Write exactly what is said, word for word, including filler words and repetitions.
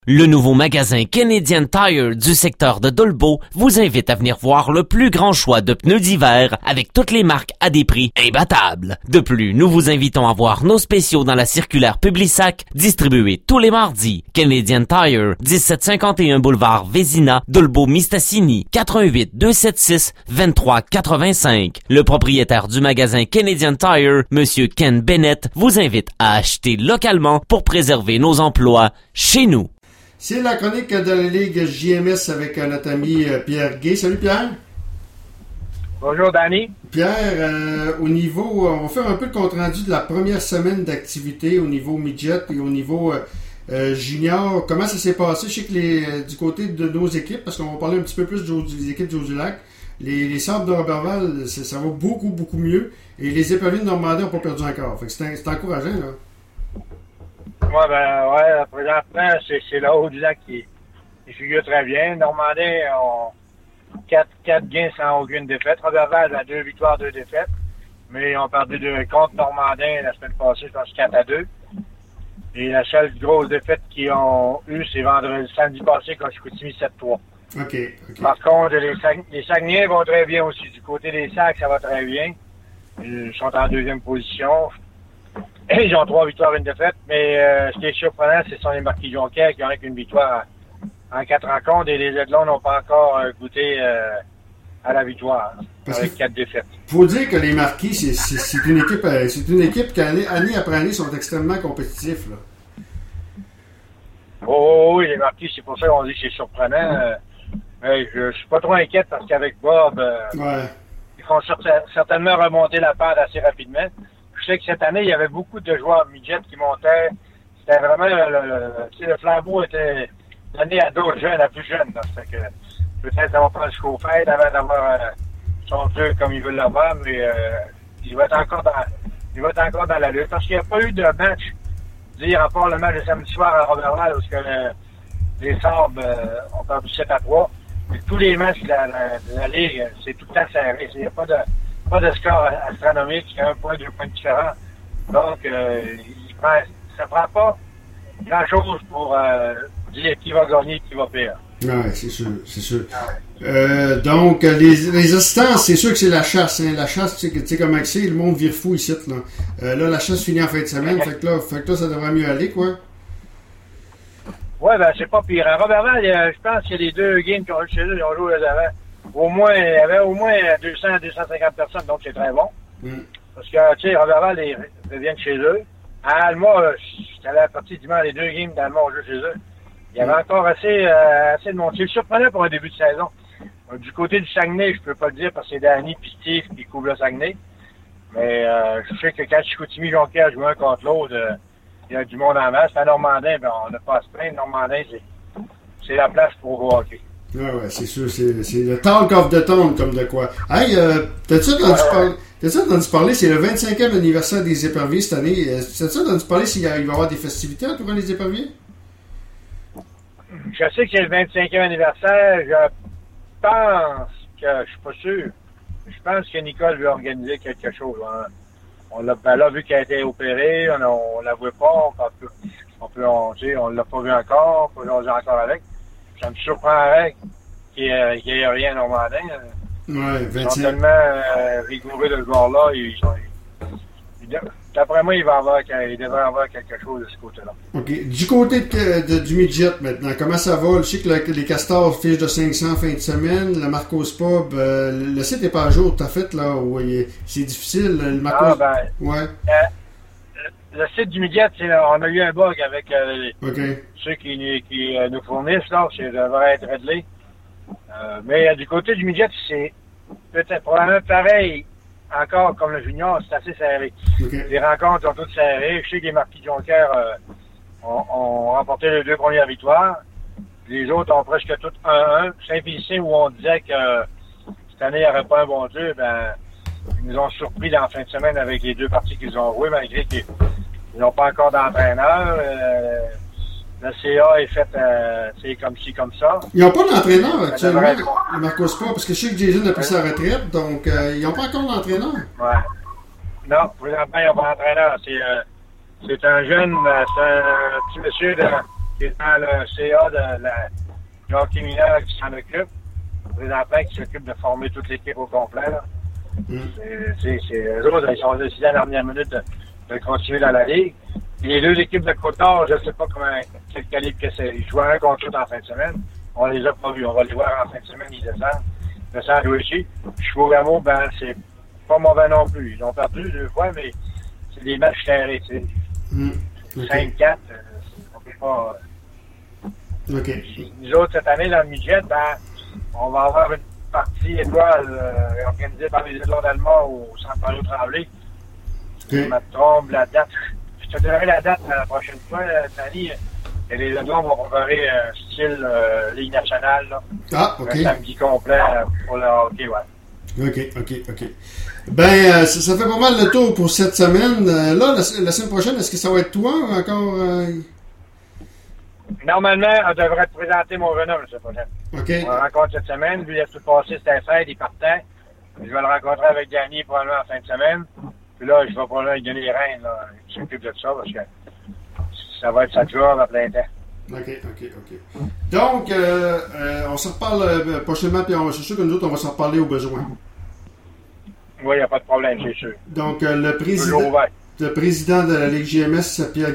Le nouveau magasin Canadian Tire du secteur de Dolbeau vous invite à venir voir le plus grand choix de pneus d'hiver avec toutes les marques à des prix imbattables. De plus, nous vous invitons à voir nos spéciaux dans la circulaire Publisac distribuée tous les mardis. Canadian Tire, dix-sept cinquante et un boulevard Vézina, Dolbeau-Mistassini, quatre un huit, deux sept six, deux trois huit cinq. Le propriétaire du magasin Canadian Tire, Monsieur Ken Bennett, vous invite à acheter localement pour préserver nos emplois chez nous. C'est la chronique de la Ligue J M S avec notre ami Pierre Gay. Salut Pierre. Bonjour Danny. Pierre, euh, au niveau, on va faire un peu le compte-rendu de la première semaine d'activité au niveau midget et au niveau euh, junior. Comment ça s'est passé? Je sais que les, du côté de nos équipes, parce qu'on va parler un petit peu plus des équipes du Haut-du-Lac, les, les Sables de Roberval, ça, ça va beaucoup, beaucoup mieux. Et les Éperviers de Normandie n'ont pas perdu encore. Fait que c'est, c'est encourageant, là. Ouais, ben, ouais, présentement, c'est, c'est le Haut-du-Lac qui, qui figure très bien. Normandais ont quatre, quatre gains sans aucune défaite. Roberval a deux victoires, deux défaites. Mais ils ont perdu de, contre Normandin la semaine passée, je pense quatre à deux. Et la seule grosse défaite qu'ils ont eue, c'est vendredi, samedi passé, quand Chicoutimi sept trois. OK, OK. Par contre, les, Sag, les Saguenayens vont très bien aussi. Du côté des Sacs, ça va très bien. Ils sont en deuxième position. Ils ont trois victoires et une défaite, mais euh, ce qui est surprenant, ce sont les Marquis Jonquière qui n'ont qu'une victoire en quatre rencontres et les Aidelons n'ont pas encore euh, goûté euh, à la victoire Parce avec quatre défaites. Il faut dire que les Marquis, c'est, c'est, c'est une équipe euh, c'est une équipe qui, année, année après année, sont extrêmement compétitifs. Là. Oh oui, les Marquis, c'est pour ça qu'on dit que c'est surprenant. Euh, mais je, je suis pas trop inquiète parce qu'avec Bob, euh, ouais. ils vont certainement remonter la pente assez rapidement. Je sais que cette année, il y avait beaucoup de joueurs midget qui montaient. C'était vraiment le, le, le, le flambeau était donné à d'autres jeunes, à plus jeunes. Là. Fait que peut-être ça va prendre jusqu'au fêtes avant d'avoir euh, son jeu comme ils veulent l'avoir, mais euh, il va être encore dans il va être encore dans la lutte. Parce qu'il n'y a pas eu de match, dire à part le match de samedi soir à Roberval, parce que le, les Sables euh, ont perdu sept à trois. Mais tous les matchs de la, la, de la Ligue, c'est tout le temps serré. Il n'y a pas de pas de score astronomique, il y a un point, deux points différents. Donc, euh, il prend, ça ne prend pas grand-chose pour euh, dire qui va gagner et qui va perdre. Oui, c'est sûr, c'est sûr. Euh, donc, les, les assistances, c'est sûr que c'est la chasse. Hein. La chasse, tu sais, tu sais comment c'est, le monde vire fou ici. Là, euh, là la chasse finit en fin de semaine, fait que là, fait que là ça devrait mieux aller, quoi. Oui, ben c'est pas pire. À Roberval, je pense qu'il y a les deux games qui ont joué chez eux, ils ont joué les avant. Au moins, il y avait au moins deux cents à deux cent cinquante personnes, donc c'est très bon. Mm. Parce que, tu sais, Roberval, ils reviennent chez eux. À Alma, j'étais allé à la partie dimanche, les deux games d'Alma ont joué chez eux. Il y avait mm. encore assez, euh, assez de monde. C'est surprenant pour un début de saison. Du côté du Saguenay, je peux pas le dire parce que c'est Danny et Steve qui couvrent le Saguenay. Mais euh, je sais que quand Chicoutimi et Jonquière jouent un contre l'autre, euh, il y a du monde en masse. À Normandin, ben, on n'a pas à se plaindre. Normandin, c'est, c'est la place pour jouer au hockey. Ouais, ouais, c'est sûr, c'est, c'est le talk of the town, comme de quoi. Hey, euh, t'as-tu entendu, ouais, parler, ouais. t'as-tu entendu parler, c'est le vingt-cinquième anniversaire des Éperviers cette année. T'as-tu entendu parler s'il va y avoir des festivités entourant les Éperviers? Je sais que c'est le vingt-cinquième anniversaire. Je pense que, je suis pas sûr, je pense que Nicole veut organiser quelque chose. Hein. On l'a, ben là, vu qu'elle a été opérée, on, on la voit pas, on peut, on peut, on, tu sais, on l'a pas vu encore, on peut jaser encore avec. Ça me surprendrait qu'il n'y ait, ait rien à Normandin. Ouais, ils sont tellement euh, rigoureux de ce joueur-là. Ils sont, ils, d'après moi, il, va avoir, il devrait avoir quelque chose de ce côté-là. OK. Du côté de, de, du midget, maintenant, comment ça va? Je sais que le, les Castors fichent de cinq cents fin de semaine. Le Marcos Pub, euh, le site n'est pas à jour, t'as fait, là, où il, c'est difficile. Le Marcos... Ah, ben, ouais. Euh, le site du midget, on a eu un bug avec euh, okay. ceux qui, qui euh, nous fournissent, là, ça devrait être réglé. Euh, mais euh, du côté du midget, c'est peut-être probablement pareil, encore comme le junior, c'est assez serré. Okay. Les rencontres sont toutes serrées. Je sais que les Marquis Jonquière euh, ont, ont remporté les deux premières victoires. Les autres ont presque toutes un un. Saint-Félicien, où on disait que euh, cette année, il n'y aurait pas un bon Dieu, ben, ils nous ont surpris dans la fin de semaine avec les deux parties qu'ils ont jouées, malgré qu'ils n'ont pas encore d'entraîneur. Euh, le C A est fait, euh, c'est comme ci, comme ça. Ils n'ont pas d'entraîneur actuellement, être... le Marcos Pub, parce que je sais que Jason a pris sa retraite, donc euh, ils n'ont pas encore d'entraîneur. Ouais. Non, présentement, ils n'ont pas d'entraîneur. C'est, euh, c'est un jeune, euh, c'est un petit monsieur de qui est dans le C A de la du hockey mineur qui s'en occupe. Le président Plin qui s'occupe de former toute l'équipe au complet. Là. Mm. C'est, c'est, c'est, eux autres, ils sont décidés à la dernière minute de, de continuer dans la ligue. Et les deux équipes de Côte-Nord, je ne sais pas comment, quel calibre que c'est. Ils jouent un contre l'autre en fin de semaine. On les a pas vus. On va les voir en fin de semaine, ils descendent. Ils descendent aussi. Chevaux-Rameau, ben, c'est pas mauvais non plus. Ils ont perdu deux fois, mais c'est des matchs serrés, tu sais. Mm. Okay. cinq quatre, euh, on peut pas... Euh... OK. Nous autres, cette année, dans le midget, ben, on va avoir une partie étoile euh, organisée par les Étoiles d'Allemagne au Centre Mario Tremblay. Okay. Je me trompe, la date. Je te donnerai la date la prochaine fois, Tani. Et les Étoiles vont préparer un style euh, Ligue nationale. Là. Ah, OK. Un samedi complet pour le hockey, ouais. OK, OK, OK. Ben, euh, ça, ça fait pas mal le tour pour cette semaine. Euh, là, la, la semaine prochaine, est-ce que ça va être toi ou encore... Euh... Normalement, on devrait te présenter mon jeune homme la semaine prochaine. OK. On le rencontre cette semaine. Lui, il a tout passé, c'était fête, il partait. Je vais le rencontrer avec Danny probablement en fin de semaine. Puis là, je vais probablement lui donner les rênes, là. Il s'occupe de ça parce que ça va être sa job à plein temps. OK, OK, OK. Donc, euh, euh, on se reparle euh, prochainement, puis on, c'est sûr que nous autres, on va s'en reparler au besoin. Oui, il n'y a pas de problème, c'est sûr. Donc, euh, le président, le président de la Ligue G M S, Pierre